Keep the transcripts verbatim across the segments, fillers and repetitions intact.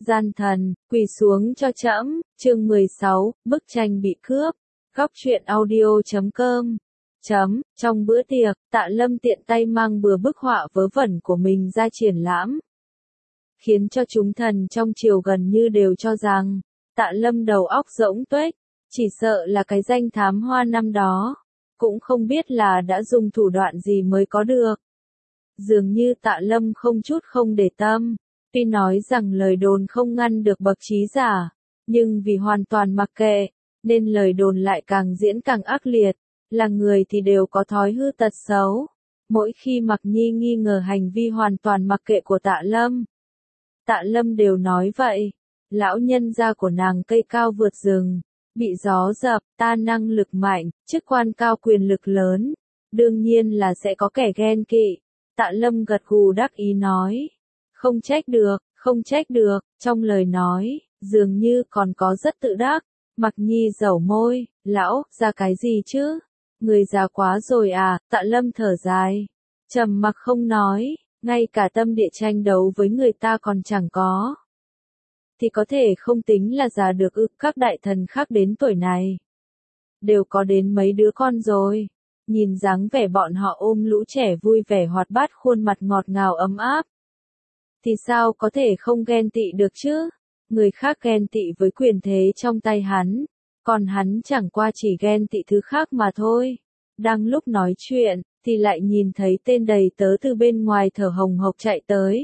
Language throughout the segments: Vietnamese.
Gian thần, quỳ xuống cho trẫm, chương mười sáu, bức tranh bị cướp. Góc truyện audio chấm com. Chấm, trong bữa tiệc, Tạ Lâm tiện tay mang bừa bức họa vớ vẩn của mình ra triển lãm. Khiến cho chúng thần trong triều gần như đều cho rằng, Tạ Lâm đầu óc rỗng tuếch, chỉ sợ là cái danh thám hoa năm đó. Cũng không biết là đã dùng thủ đoạn gì mới có được. Dường như Tạ Lâm không chút không để tâm. Tuy nói rằng lời đồn không ngăn được bậc trí giả, nhưng vì hoàn toàn mặc kệ, nên lời đồn lại càng diễn càng ác liệt, là người thì đều có thói hư tật xấu. Mỗi khi Mặc Nhi nghi ngờ hành vi hoàn toàn mặc kệ của Tạ Lâm, Tạ Lâm đều nói vậy, lão nhân gia của nàng cây cao vượt rừng, bị gió dập, ta năng lực mạnh, chức quan cao quyền lực lớn, đương nhiên là sẽ có kẻ ghen kỵ. Tạ Lâm gật gù đắc ý nói. Không trách được, không trách được, trong lời nói, dường như còn có rất tự đắc. Mặc Nhi dẩu môi, lão, ra cái gì chứ? Người già quá rồi à, Tạ Lâm thở dài. Trầm mặc không nói, ngay cả tâm địa tranh đấu với người ta còn chẳng có. Thì có thể không tính là già được ư, các đại thần khác đến tuổi này. Đều có đến mấy đứa con rồi. Nhìn dáng vẻ bọn họ ôm lũ trẻ vui vẻ hoạt bát khuôn mặt ngọt ngào ấm áp. Thì sao có thể không ghen tị được chứ? Người khác ghen tị với quyền thế trong tay hắn, còn hắn chẳng qua chỉ ghen tị thứ khác mà thôi. Đang lúc nói chuyện, thì lại nhìn thấy tên đầy tớ từ bên ngoài thở hồng hộc chạy tới.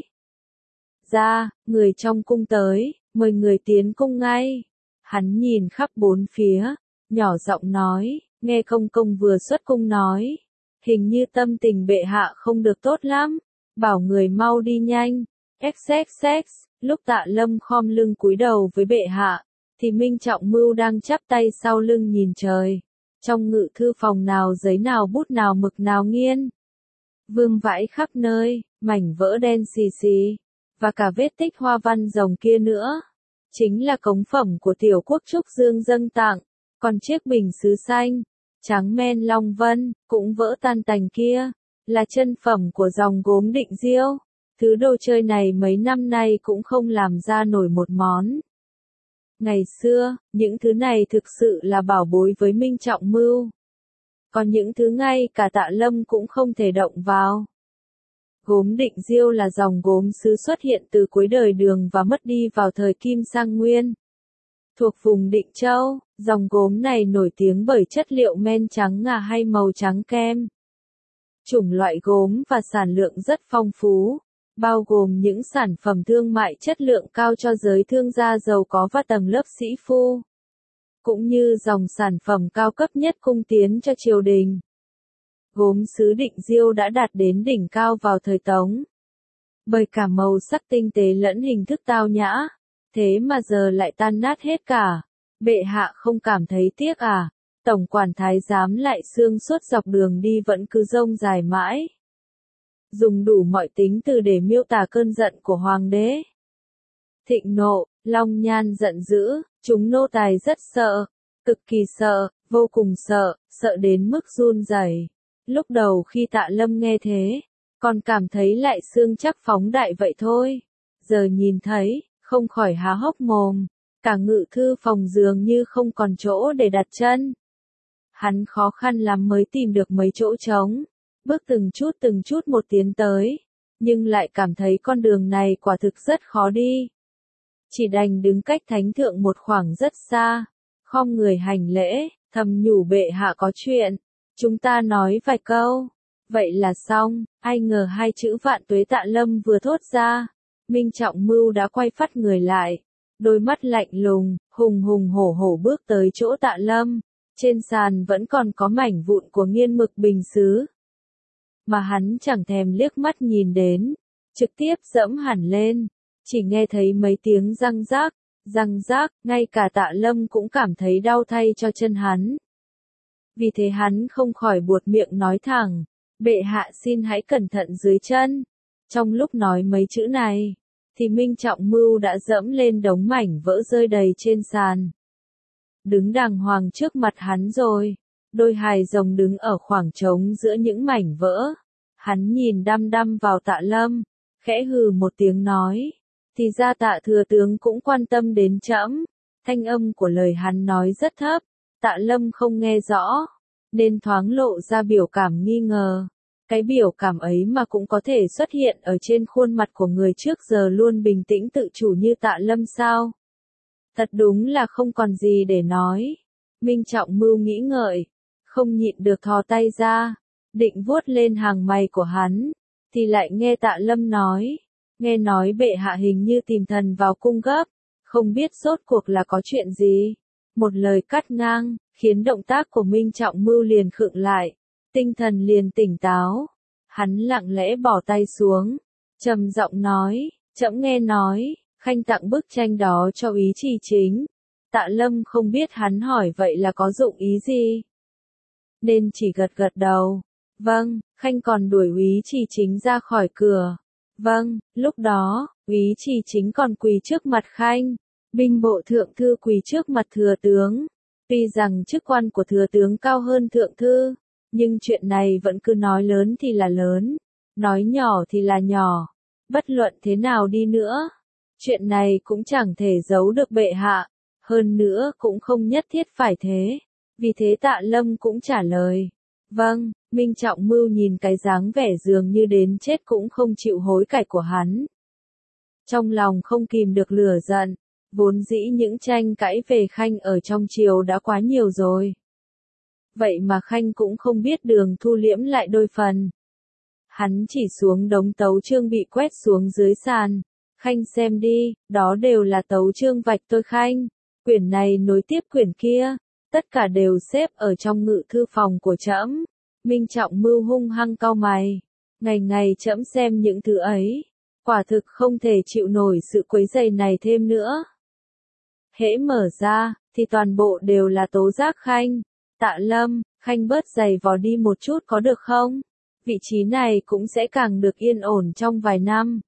Ra, người trong cung tới, mời người tiến cung ngay. Hắn nhìn khắp bốn phía, nhỏ giọng nói, nghe công công vừa xuất cung nói. Hình như tâm tình bệ hạ không được tốt lắm, bảo người mau đi nhanh. xx xx, lúc Tạ Lâm khom lưng cúi đầu với bệ hạ, thì Minh Trọng Mưu đang chắp tay sau lưng nhìn trời. Trong ngự thư phòng nào giấy nào bút nào mực nào nghiên. Vương vãi khắp nơi, mảnh vỡ đen xì xì, và cả vết tích hoa văn rồng kia nữa. Chính là cống phẩm của tiểu quốc Trúc Dương dâng tặng, còn chiếc bình sứ xanh, trắng men long vân, cũng vỡ tan tành kia, là chân phẩm của dòng gốm Định Diêu. Thứ đồ chơi này mấy năm nay cũng không làm ra nổi một món. Ngày xưa, những thứ này thực sự là bảo bối với Minh Trọng Mưu. Còn những thứ ngay cả Tạ Lâm cũng không thể động vào. Gốm Định Diêu là dòng gốm sứ xuất hiện từ cuối đời Đường và mất đi vào thời Kim Sang Nguyên. Thuộc vùng Định Châu, dòng gốm này nổi tiếng bởi chất liệu men trắng ngà hay màu trắng kem. Chủng loại gốm và sản lượng rất phong phú, bao gồm những sản phẩm thương mại chất lượng cao cho giới thương gia giàu có và tầng lớp sĩ phu, cũng như dòng sản phẩm cao cấp nhất cung tiến cho triều đình. Gốm sứ Định Diêu đã đạt đến đỉnh cao vào thời Tống, bởi cả màu sắc tinh tế lẫn hình thức tao nhã, thế mà giờ lại tan nát hết cả. Bệ hạ không cảm thấy tiếc à? Tổng quản thái giám lại xương suốt dọc đường đi vẫn cứ rông dài mãi. Dùng đủ mọi tính từ để miêu tả cơn giận của hoàng đế. Thịnh nộ, Long Nhan giận dữ, chúng nô tài rất sợ, cực kỳ sợ, vô cùng sợ, sợ đến mức run rẩy. Lúc đầu khi Tạ Lâm nghe thế, còn cảm thấy lại xương chắc phóng đại vậy thôi. Giờ nhìn thấy, không khỏi há hốc mồm, cả ngự thư phòng dường như không còn chỗ để đặt chân. Hắn khó khăn lắm mới tìm được mấy chỗ trống. Bước từng chút từng chút một tiến tới, nhưng lại cảm thấy con đường này quả thực rất khó đi. Chỉ đành đứng cách thánh thượng một khoảng rất xa, khom người hành lễ, thầm nhủ bệ hạ có chuyện, chúng ta nói vài câu, vậy là xong. Ai ngờ hai chữ vạn tuế Tạ Lâm vừa thốt ra, Minh Trọng Mưu đã quay phắt người lại, đôi mắt lạnh lùng, hùng hùng hổ hổ bước tới chỗ Tạ Lâm, trên sàn vẫn còn có mảnh vụn của nghiên mực bình sứ. Mà hắn chẳng thèm liếc mắt nhìn đến, trực tiếp dẫm hẳn lên, chỉ nghe thấy mấy tiếng răng rác, răng rác, ngay cả Tạ Lâm cũng cảm thấy đau thay cho chân hắn. Vì thế hắn không khỏi buột miệng nói thẳng, bệ hạ xin hãy cẩn thận dưới chân. Trong lúc nói mấy chữ này, thì Minh Trọng Mưu đã dẫm lên đống mảnh vỡ rơi đầy trên sàn. Đứng đàng hoàng trước mặt hắn rồi. Đôi hài rồng đứng ở khoảng trống giữa những mảnh vỡ. Hắn nhìn đăm đăm vào Tạ Lâm, khẽ hừ một tiếng nói. Thì ra Tạ thừa tướng cũng quan tâm đến trẫm. Thanh âm của lời hắn nói rất thấp, Tạ Lâm không nghe rõ, nên thoáng lộ ra biểu cảm nghi ngờ. Cái biểu cảm ấy mà cũng có thể xuất hiện ở trên khuôn mặt của người trước giờ luôn bình tĩnh tự chủ như Tạ Lâm sao? Thật đúng là không còn gì để nói. Minh Trọng Mưu nghĩ ngợi, không nhịn được thò tay ra, định vuốt lên hàng mày của hắn, thì lại nghe Tạ Lâm nói, nghe nói bệ hạ hình như tìm thần vào cung gấp, không biết rốt cuộc là có chuyện gì. Một lời cắt ngang, khiến động tác của Minh Trọng Mưu liền khựng lại, tinh thần liền tỉnh táo. Hắn lặng lẽ bỏ tay xuống, trầm giọng nói, trẫm nghe nói, Khanh tặng bức tranh đó cho Úy Trì Chính. Tạ Lâm không biết hắn hỏi vậy là có dụng ý gì, nên chỉ gật gật đầu. Vâng, Khanh còn đuổi Úy Trì Chính ra khỏi cửa. Vâng, lúc đó, Úy Trì Chính còn quỳ trước mặt Khanh, binh bộ thượng thư quỳ trước mặt thừa tướng. Tuy rằng chức quan của thừa tướng cao hơn thượng thư, nhưng chuyện này vẫn cứ nói lớn thì là lớn, nói nhỏ thì là nhỏ. Bất luận thế nào đi nữa, chuyện này cũng chẳng thể giấu được bệ hạ, hơn nữa cũng không nhất thiết phải thế. Vì thế Tạ Lâm cũng trả lời, vâng. Minh Trọng Mưu nhìn cái dáng vẻ dường như đến chết cũng không chịu hối cải của hắn, trong lòng không kìm được lửa giận. Vốn dĩ những tranh cãi về Khanh ở trong triều đã quá nhiều rồi, vậy mà Khanh cũng không biết đường thu liễm lại đôi phần. Hắn chỉ xuống đống tấu chương bị quét xuống dưới sàn. Khanh xem đi, đó đều là tấu chương vạch tôi Khanh. Quyển này nối tiếp quyển kia, tất cả đều xếp ở trong ngự thư phòng của trẫm. Minh Trọng Mưu hung hăng cau mày. Ngày ngày trẫm xem những thứ ấy, quả thực không thể chịu nổi sự quấy rầy này thêm nữa. Hễ mở ra, thì toàn bộ đều là tố giác Khanh. Tạ Lâm, Khanh bớt giày vò đi một chút có được không? Vị trí này cũng sẽ càng được yên ổn trong vài năm.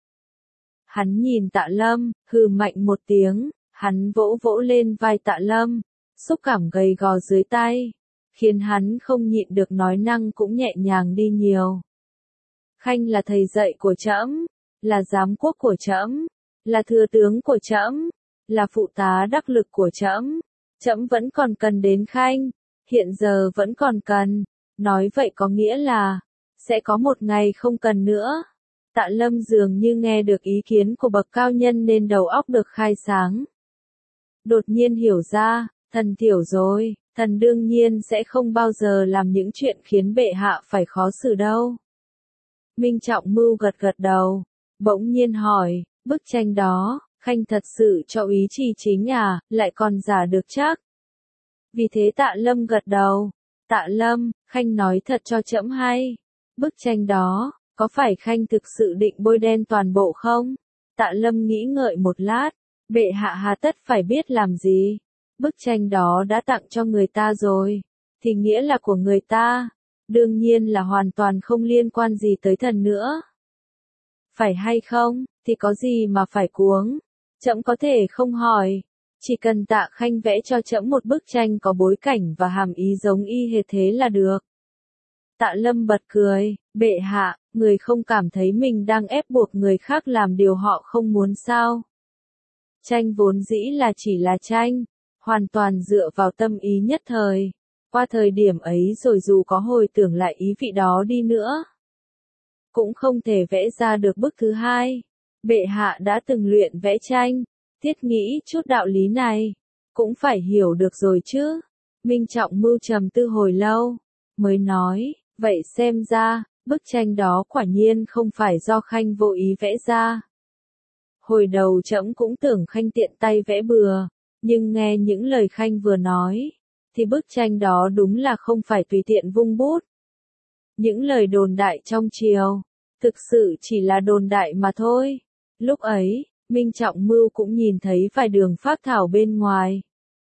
Hắn nhìn Tạ Lâm, hừ mạnh một tiếng, hắn vỗ vỗ lên vai Tạ Lâm, xúc cảm gầy gò dưới tay, khiến hắn không nhịn được nói năng cũng nhẹ nhàng đi nhiều. Khanh là thầy dạy của trẫm, là giám quốc của trẫm, là thừa tướng của trẫm, là phụ tá đắc lực của trẫm. Trẫm vẫn còn cần đến Khanh, hiện giờ vẫn còn cần. Nói vậy có nghĩa là sẽ có một ngày không cần nữa. Tạ Lâm dường như nghe được ý kiến của bậc cao nhân nên đầu óc được khai sáng. Đột nhiên hiểu ra, thần hiểu rồi, thần đương nhiên sẽ không bao giờ làm những chuyện khiến bệ hạ phải khó xử đâu. Minh Trọng Mưu gật gật đầu, bỗng nhiên hỏi, bức tranh đó, Khanh thật sự cho Úy Trì Chính à, lại còn giả được chắc. Vì thế Tạ Lâm gật đầu, Tạ Lâm, Khanh nói thật cho trẫm hay, bức tranh đó, có phải Khanh thực sự định bôi đen toàn bộ không? Tạ Lâm nghĩ ngợi một lát, bệ hạ hà tất phải biết làm gì, bức tranh đó đã tặng cho người ta rồi, thì nghĩa là của người ta, đương nhiên là hoàn toàn không liên quan gì tới thần nữa. Phải hay không, thì có gì mà phải cuống, trẫm có thể không hỏi, chỉ cần Tạ Khanh vẽ cho trẫm một bức tranh có bối cảnh và hàm ý giống y hệt thế là được. Tạ Lâm bật cười, bệ hạ, người không cảm thấy mình đang ép buộc người khác làm điều họ không muốn sao? Tranh vốn dĩ là chỉ là tranh, hoàn toàn dựa vào tâm ý nhất thời. Qua thời điểm ấy rồi dù có hồi tưởng lại ý vị đó đi nữa, cũng không thể vẽ ra được bức thứ hai. Bệ hạ đã từng luyện vẽ tranh, thiết nghĩ chút đạo lý này, cũng phải hiểu được rồi chứ. Minh Trọng Mưu trầm tư hồi lâu, mới nói, vậy xem ra, bức tranh đó quả nhiên không phải do Khanh vô ý vẽ ra. Hồi đầu trẫm cũng tưởng Khanh tiện tay vẽ bừa, nhưng nghe những lời Khanh vừa nói, thì bức tranh đó đúng là không phải tùy tiện vung bút. Những lời đồn đại trong triều, thực sự chỉ là đồn đại mà thôi. Lúc ấy, Minh Trọng Mưu cũng nhìn thấy vài đường phác thảo bên ngoài.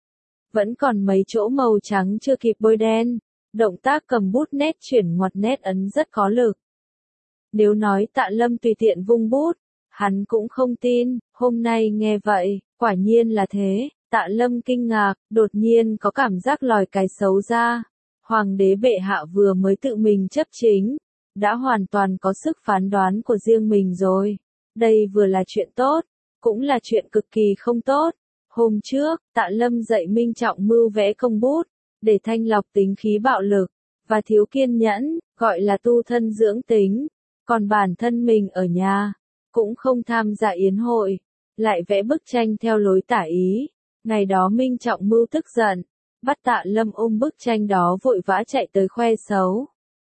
Vẫn còn mấy chỗ màu trắng chưa kịp bôi đen, động tác cầm bút nét chuyển ngoặt nét ấn rất có lực. Nếu nói Tạ Lâm tùy tiện vung bút, hắn cũng không tin, hôm nay nghe vậy, quả nhiên là thế. Tạ Lâm kinh ngạc, đột nhiên có cảm giác lòi cái xấu ra. Hoàng đế bệ hạ vừa mới tự mình chấp chính, đã hoàn toàn có sức phán đoán của riêng mình rồi. Đây vừa là chuyện tốt, cũng là chuyện cực kỳ không tốt. Hôm trước, Tạ Lâm dạy Minh Trọng Mưu vẽ công bút, để thanh lọc tính khí bạo lực, và thiếu kiên nhẫn, gọi là tu thân dưỡng tính. Còn bản thân mình ở nhà, cũng không tham gia yến hội, lại vẽ bức tranh theo lối tả ý. Ngày đó Minh Trọng Mưu tức giận, bắt Tạ Lâm ôm bức tranh đó vội vã chạy tới khoe xấu.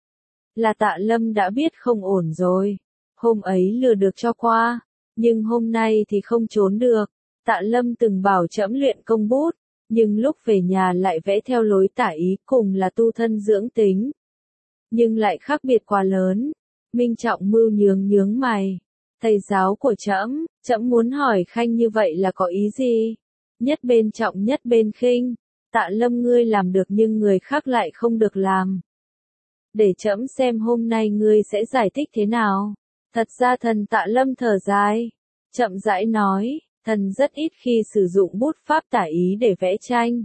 Là Tạ Lâm đã biết không ổn rồi, hôm ấy lừa được cho qua, nhưng hôm nay thì không trốn được. Tạ Lâm từng bảo trẫm luyện công bút, nhưng lúc về nhà lại vẽ theo lối tả ý, cùng là tu thân dưỡng tính, nhưng lại khác biệt quá lớn. Minh Trọng Mưu nhướng nhướng mày. Thầy giáo của trẫm, trẫm muốn hỏi Khanh như vậy là có ý gì? Nhất bên trọng nhất bên khinh. Tạ Lâm ngươi làm được nhưng người khác lại không được làm. Để trẫm xem hôm nay ngươi sẽ giải thích thế nào. Thật ra thần Tạ Lâm thở dài, chậm rãi nói, thần rất ít khi sử dụng bút pháp tả ý để vẽ tranh.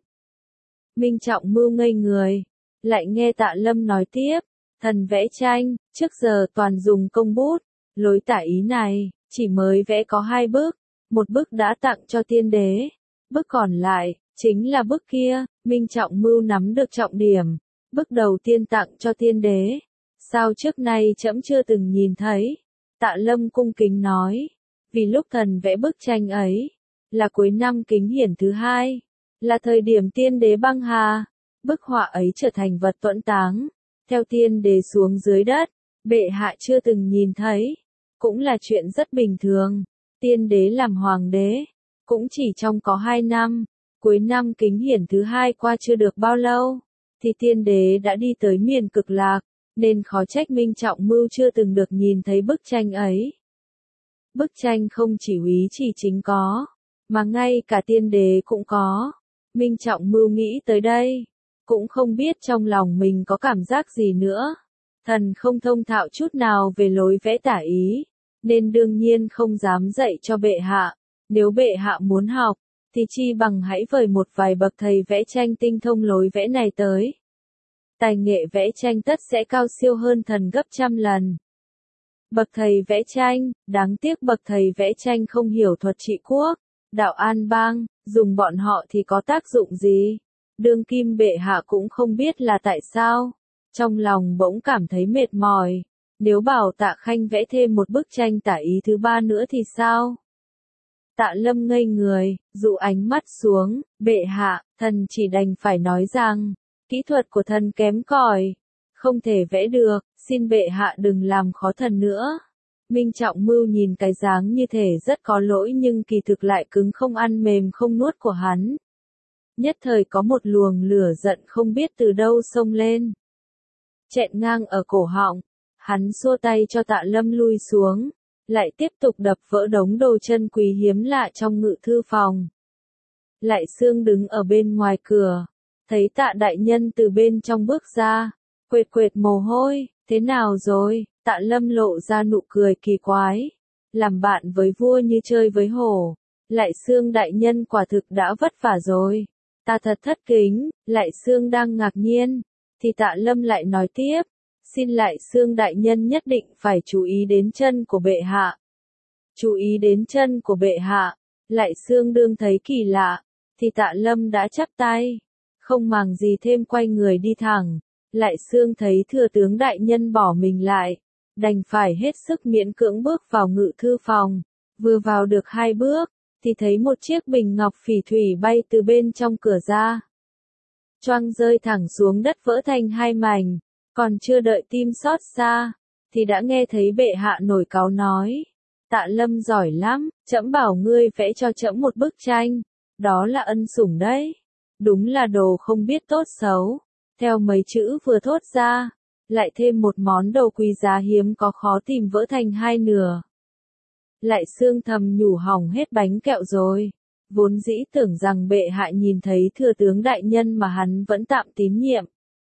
Minh Trọng Mưu ngây người, lại nghe Tạ Lâm nói tiếp, thần vẽ tranh, trước giờ toàn dùng công bút, lối tả ý này, chỉ mới vẽ có hai bức, một bức đã tặng cho tiên đế, bức còn lại, chính là bức kia. Minh Trọng Mưu nắm được trọng điểm, bức đầu tiên tặng cho tiên đế, sao trước nay trẫm chưa từng nhìn thấy. Tạ Lâm cung kính nói, vì lúc thần vẽ bức tranh ấy, là cuối năm Kính Hiển thứ hai, là thời điểm tiên đế băng hà, bức họa ấy trở thành vật tuẫn táng, theo tiên đế xuống dưới đất, bệ hạ chưa từng nhìn thấy, cũng là chuyện rất bình thường. Tiên đế làm hoàng đế, cũng chỉ trong có hai năm, cuối năm Kính Hiển thứ hai qua chưa được bao lâu, thì tiên đế đã đi tới miền Cực Lạc, nên khó trách Minh Trọng Mưu chưa từng được nhìn thấy bức tranh ấy. Bức tranh không chỉ úy chỉ chính có, mà ngay cả tiên đế cũng có. Minh Trọng Mưu nghĩ tới đây, cũng không biết trong lòng mình có cảm giác gì nữa. Thần không thông thạo chút nào về lối vẽ tả ý, nên đương nhiên không dám dạy cho bệ hạ. Nếu bệ hạ muốn học, thì chi bằng hãy vời một vài bậc thầy vẽ tranh tinh thông lối vẽ này tới. Tài nghệ vẽ tranh tất sẽ cao siêu hơn thần gấp trăm lần. Bậc thầy vẽ tranh, đáng tiếc bậc thầy vẽ tranh không hiểu thuật trị quốc, đạo an bang, dùng bọn họ thì có tác dụng gì? Đương kim bệ hạ cũng không biết là tại sao. Trong lòng bỗng cảm thấy mệt mỏi. Nếu bảo Tạ Khanh vẽ thêm một bức tranh tả ý thứ ba nữa thì sao? Tạ Lâm ngây người, dụ ánh mắt xuống, bệ hạ, thần chỉ đành phải nói rằng, kỹ thuật của thần kém cỏi, không thể vẽ được, xin bệ hạ đừng làm khó thần nữa. Minh Trọng Mưu nhìn cái dáng như thể rất có lỗi nhưng kỳ thực lại cứng không ăn mềm không nuốt của hắn. Nhất thời có một luồng lửa giận không biết từ đâu xông lên. Chẹn ngang ở cổ họng, hắn xua tay cho Tạ Lâm lui xuống, lại tiếp tục đập vỡ đống đồ chân quý hiếm lạ trong ngự thư phòng. Lại Xương đứng ở bên ngoài cửa, thấy Tạ đại nhân từ bên trong bước ra, quệt quệt mồ hôi, thế nào rồi? Tạ Lâm lộ ra nụ cười kỳ quái, làm bạn với vua như chơi với hổ. Lại Xương đại nhân quả thực đã vất vả rồi, ta thật thất kính. Lại Xương đang ngạc nhiên, thì Tạ Lâm lại nói tiếp, xin Lại Xương đại nhân nhất định phải chú ý đến chân của bệ hạ. Chú ý đến chân của bệ hạ. Lại Xương đương thấy kỳ lạ, thì Tạ Lâm đã chắp tay, không màng gì thêm quay người đi thẳng. Lại Xương thấy thừa tướng đại nhân bỏ mình lại, đành phải hết sức miễn cưỡng bước vào ngự thư phòng. Vừa vào được hai bước, thì thấy một chiếc bình ngọc phỉ thủy bay từ bên trong cửa ra, choang rơi thẳng xuống đất vỡ thành hai mảnh. Còn chưa đợi tim xót xa, thì đã nghe thấy bệ hạ nổi cáu nói, Tạ Lâm giỏi lắm, trẫm bảo ngươi vẽ cho trẫm một bức tranh, đó là ân sủng đấy. Đúng là đồ không biết tốt xấu. Theo mấy chữ vừa thốt ra, lại thêm một món đồ quý giá hiếm có khó tìm vỡ thành hai nửa. Lại Xương thầm nhủ hỏng hết bánh kẹo rồi. Vốn dĩ tưởng rằng bệ hạ nhìn thấy thừa tướng đại nhân mà hắn vẫn tạm tín nhiệm,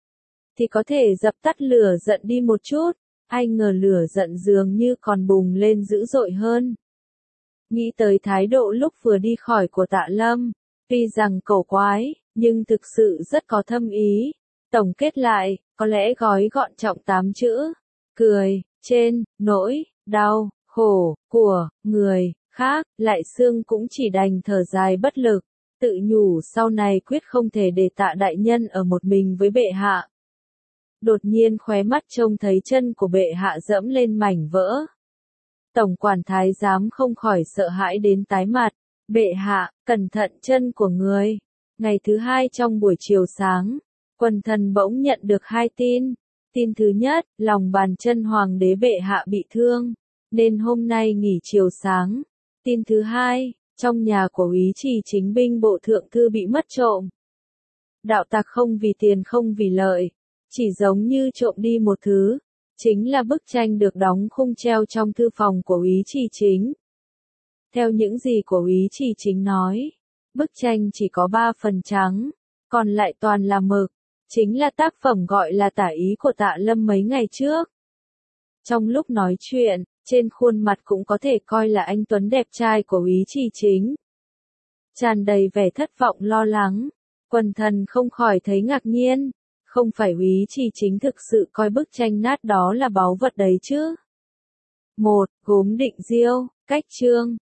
thì có thể dập tắt lửa giận đi một chút, ai ngờ lửa giận dường như còn bùng lên dữ dội hơn. Nghĩ tới thái độ lúc vừa đi khỏi của Tạ Lâm, tuy rằng cổ quái, nhưng thực sự rất có thâm ý. Tổng kết lại, có lẽ gói gọn trọng tám chữ, cười, trên, nỗi, đau, khổ, của, người, khác, Lại Xương cũng chỉ đành thở dài bất lực, tự nhủ sau này quyết không thể để Tạ đại nhân ở một mình với bệ hạ. Đột nhiên khóe mắt trông thấy chân của bệ hạ dẫm lên mảnh vỡ. Tổng quản thái giám không khỏi sợ hãi đến tái mặt. Bệ hạ, cẩn thận chân của người. Ngày thứ hai trong buổi chiều sáng, quần thần bỗng nhận được hai tin. Tin thứ nhất, lòng bàn chân hoàng đế bệ hạ bị thương, nên hôm nay nghỉ chiều sáng. Tin thứ hai, trong nhà của úy trì chính binh bộ thượng thư bị mất trộm. Đạo tặc không vì tiền không vì lợi, chỉ giống như trộm đi một thứ, chính là bức tranh được đóng khung treo trong thư phòng của úy trì chính. Theo những gì của úy trì chính nói, bức tranh chỉ có ba phần trắng, còn lại toàn là mực, chính là tác phẩm gọi là tả ý của Tạ Lâm mấy ngày trước. Trong lúc nói chuyện, trên khuôn mặt cũng có thể coi là anh tuấn đẹp trai của úy trì chính. Tràn đầy vẻ thất vọng lo lắng, quần thần không khỏi thấy ngạc nhiên, không phải úy trì chính thực sự coi bức tranh nát đó là báu vật đấy chứ. một. Gốm Định Diêu, cách chương.